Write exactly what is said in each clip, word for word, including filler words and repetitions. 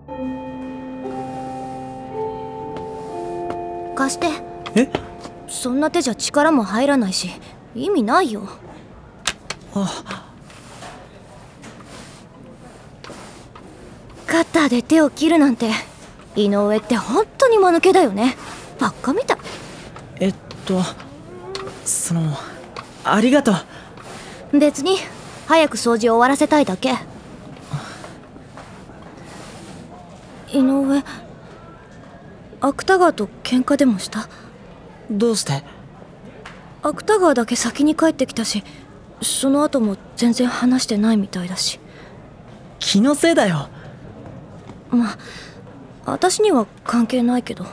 貸して。 え？ そんな手じゃ力も入らないし意味ないよ。 あ、 カッターで手を切るなんて井上って本当に間抜けだよね。バカみたい。 えっとそのありがとう。 別に早く掃除を終わらせたいだけ。井上、芥川と喧嘩でもした？ どうして？ 芥川だけ先に帰ってきたし、その後も全然話してないみたいだし。 気のせいだよ。 まあ私には関係ないけど。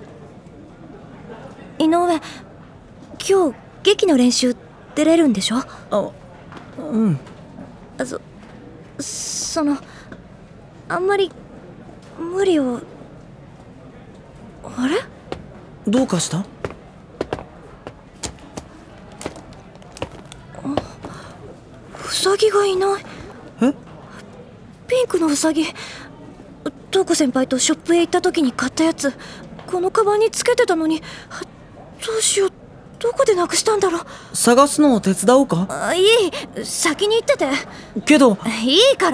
井上、今日劇の練習出れるんでしょ？ あ、うん。 そそのあんまり無理を。あれ？ どうかした？ ウサギがいない。 え？ ピンクのウサギ、瞳子先輩とショップへ行った時に買ったやつ、このカバンにつけてたのに。どうしよう、どこでなくしたんだろう。 探すのを手伝おうか？ あ、いい、先に行ってて。 けどいいから。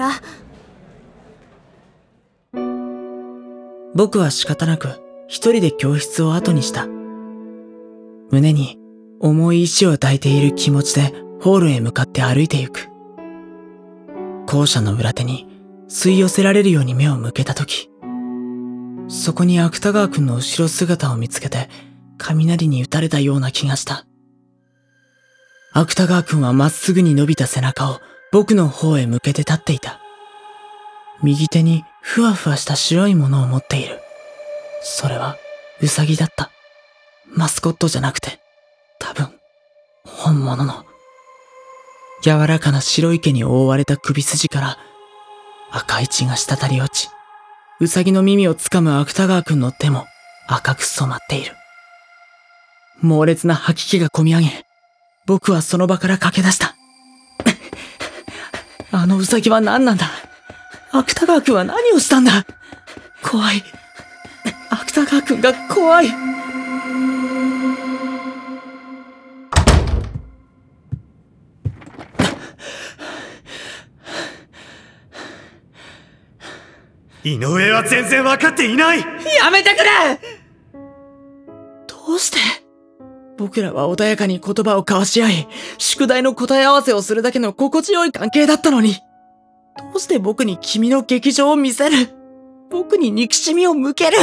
僕は仕方なく一人で教室を後にした。胸に重い石を抱いている気持ちでホールへ向かって歩いてゆく。校舎の裏手に吸い寄せられるように目を向けたとき、そこに芥川くんの後ろ姿を見つけて雷に打たれたような気がした。芥川くんはまっすぐに伸びた背中を僕の方へ向けて立っていた。右手にふわふわした白いものを持っている。それはウサギだった。マスコットじゃなくて、多分本物の。柔らかな白い毛に覆われた首筋から赤い血が滴り落ち、ウサギの耳をつかむ芥川くんの手も赤く染まっている。猛烈な吐き気がこみ上げ、僕はその場から駆け出した。あのウサギは何なんだ？芥川くんは何をしたんだ？怖い。芥川くんが怖い。 井上は全然分かっていない。 やめてくれ！どうして？僕らは穏やかに言葉を交わし合い、宿題の答え合わせをするだけの心地よい関係だったのに、どうして僕に君の劇場を見せる？僕に憎しみを向ける？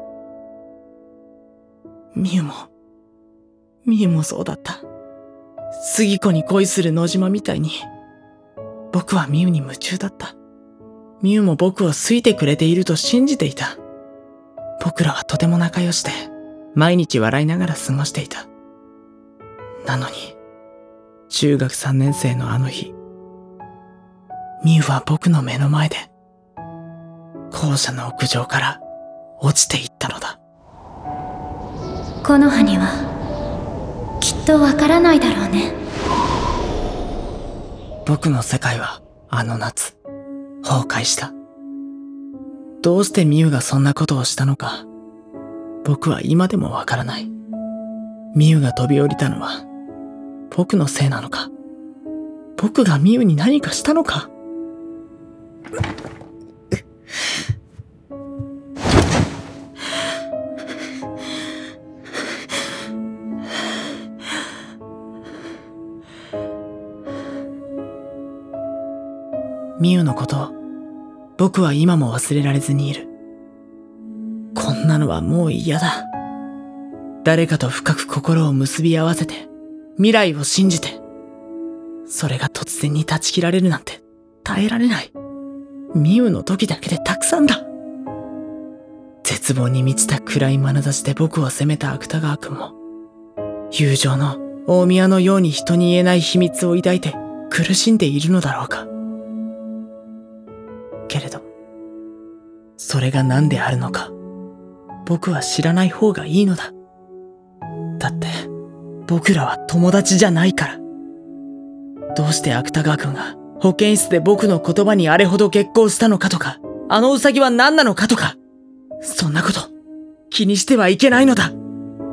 ミユも、ミユもそうだった。杉子に恋する野島みたいに、僕はミユに夢中だった。ミユも僕を好いてくれていると信じていた。僕らはとても仲良しで、毎日笑いながら過ごしていた。なのに、中学さんねん生のあの日、ミユは僕の目の前で、校舎の屋上から落ちていったのだ。 木の葉にはきっとわからないだろうね。 僕の世界はあの夏崩壊した。どうしてミユがそんなことをしたのか、僕は今でもわからない。ミユが飛び降りたのは僕のせいなのか、僕がミユに何かしたのか。ミユのことを僕は今も忘れられずにいる。こんなのはもう嫌だ。誰かと深く心を結び合わせて、未来を信じて、それが突然に断ち切られるなんて耐えられない。ミユの時だけでたくさんだ。絶望に満ちた暗い眼差しで僕を責めた芥川くんも、友情の大宮のように人に言えない秘密を抱いて苦しんでいるのだろうか。けれど、それが何であるのか、僕は知らない方がいいのだ。だって、僕らは友達じゃないから。どうして芥川くんが保健室で僕の言葉にあれほど激高したのかとか、 あのウサギは何なのかとか、そんなこと気にしてはいけないのだ。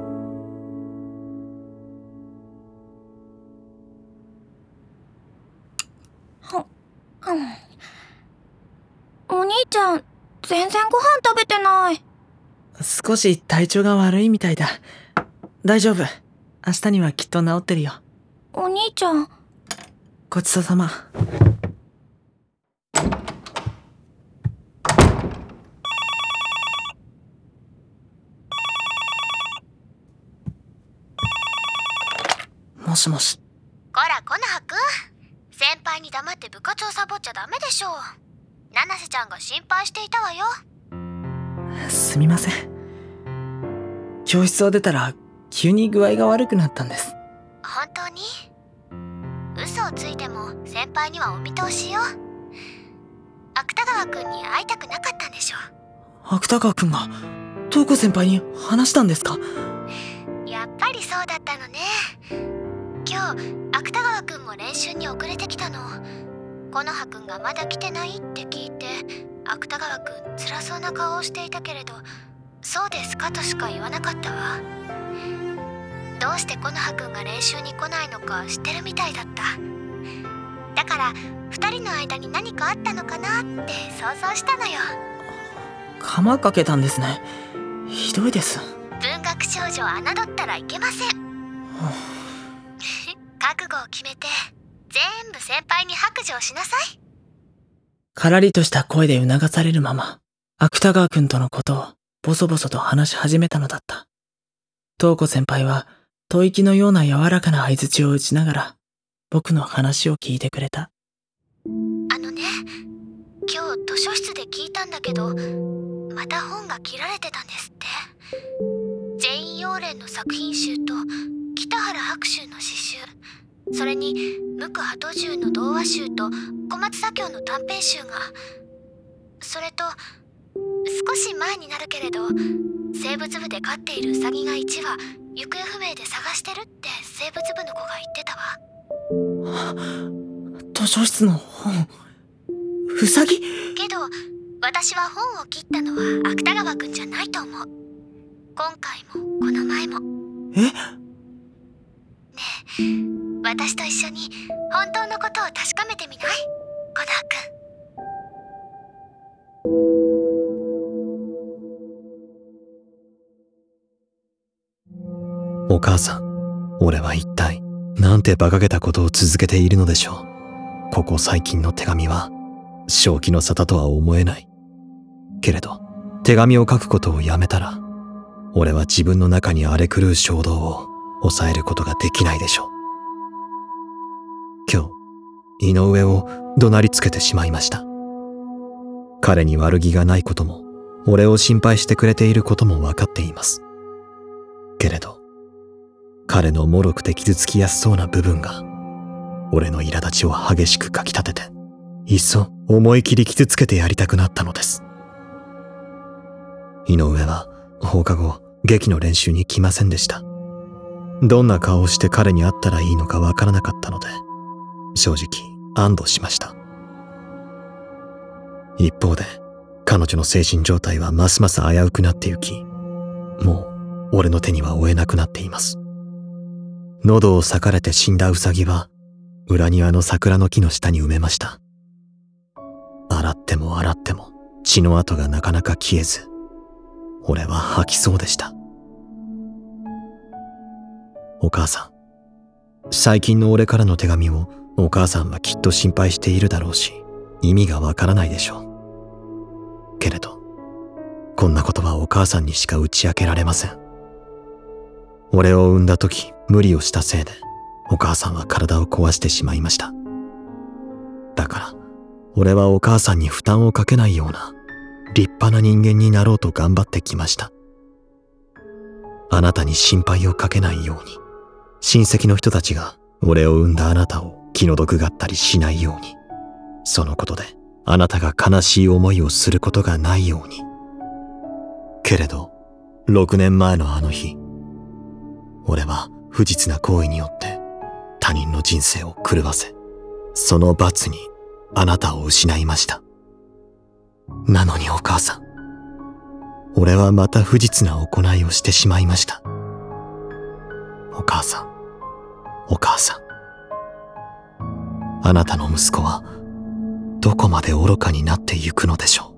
お兄ちゃん、全然ご飯食べてない。 少し体調が悪いみたいだ。大丈夫。明日にはきっと治ってるよ。 お兄ちゃん。 ごちそうさま。もしもし。 こら、コノハくん。先輩に黙って部活をサボっちゃダメでしょう。七瀬ちゃんが心配していたわよ。 すみません。教室を出たら急に具合が悪くなったんです。 本当に？嘘をついても先輩にはお見通しよ。芥川くんに会いたくなかったんでしょ。 芥川くんが東子先輩に話したんですか？ やっぱりそうだったのね。今日芥川くんも練習に遅れてきたの。コノハくんがまだ来てないって聞いて、芥川くん辛そうな顔をしていたけれど、そうですかとしか言わなかったわ。どうしてコノハくんが練習に来ないのか知ってるみたいだった。だから二人の間に何かあったのかなって想像したのよ。 釜かけたんですね。ひどいです。 文学少女を侮ったらいけません。覚悟を決めて全部先輩に白状しなさい。 からりとした声で促されるまま、芥川くんとのことをボソボソと話し始めたのだった。東子先輩は吐息のような柔らかな相槌を打ちながら僕の話を聞いてくれた。 あのね、今日図書室で聞いたんだけど、また本が切られてたんですって。ジェイン・ヨーレンの作品集と北原白秋の詩集、それに無垢鳩獣の童話集と小松左京の短編集が、それと少し前になるけれど、生物部で飼っているウサギがいちわ行方不明で探してるって生物部の子が言ってたわ。 図書室の本、ウサギ？ けど私は本を切ったのは芥川くんじゃないと思う。今回もこの前も。 え？ ねえ、私と一緒に本当のことを確かめてみない？コノハくん。お母さん、俺は一体なんて馬鹿げたことを続けているのでしょう。ここ最近の手紙は正気の沙汰とは思えない。けれど手紙を書くことをやめたら、俺は自分の中に荒れ狂う衝動を抑えることができないでしょう。今日、井上を怒鳴りつけてしまいました。彼に悪気がないことも、俺を心配してくれていることも分かっています。けれど、彼の脆くて傷つきやすそうな部分が、俺の苛立ちを激しくかき立てて、いっそ思い切り傷つけてやりたくなったのです。井上は放課後、劇の練習に来ませんでした。どんな顔をして彼に会ったらいいのかわからなかったので、正直安堵しました。一方で、彼女の精神状態はますます危うくなってゆき、もう俺の手には負えなくなっています。喉を裂かれて死んだウサギは、裏庭の桜の木の下に埋めました。洗っても洗っても血の跡がなかなか消えず、俺は吐きそうでした。お母さん、最近の俺からの手紙をお母さんはきっと心配しているだろうし、意味がわからないでしょう。けれど、こんなことはお母さんにしか打ち明けられません。俺を産んだ時無理をしたせいで、お母さんは体を壊してしまいました。だから、俺はお母さんに負担をかけないような立派な人間になろうと頑張ってきました。あなたに心配をかけないように、親戚の人たちが俺を産んだあなたを気の毒がったりしないように、そのことであなたが悲しい思いをすることがないように。けれど、ろくねんまえのあの日、俺は不実な行為によって他人の人生を狂わせ、その罰にあなたを失いました。 なのにお母さん、俺はまた不実な行いをしてしまいました。お母さん、お母さん。あなたの息子はどこまで愚かになってゆくのでしょう。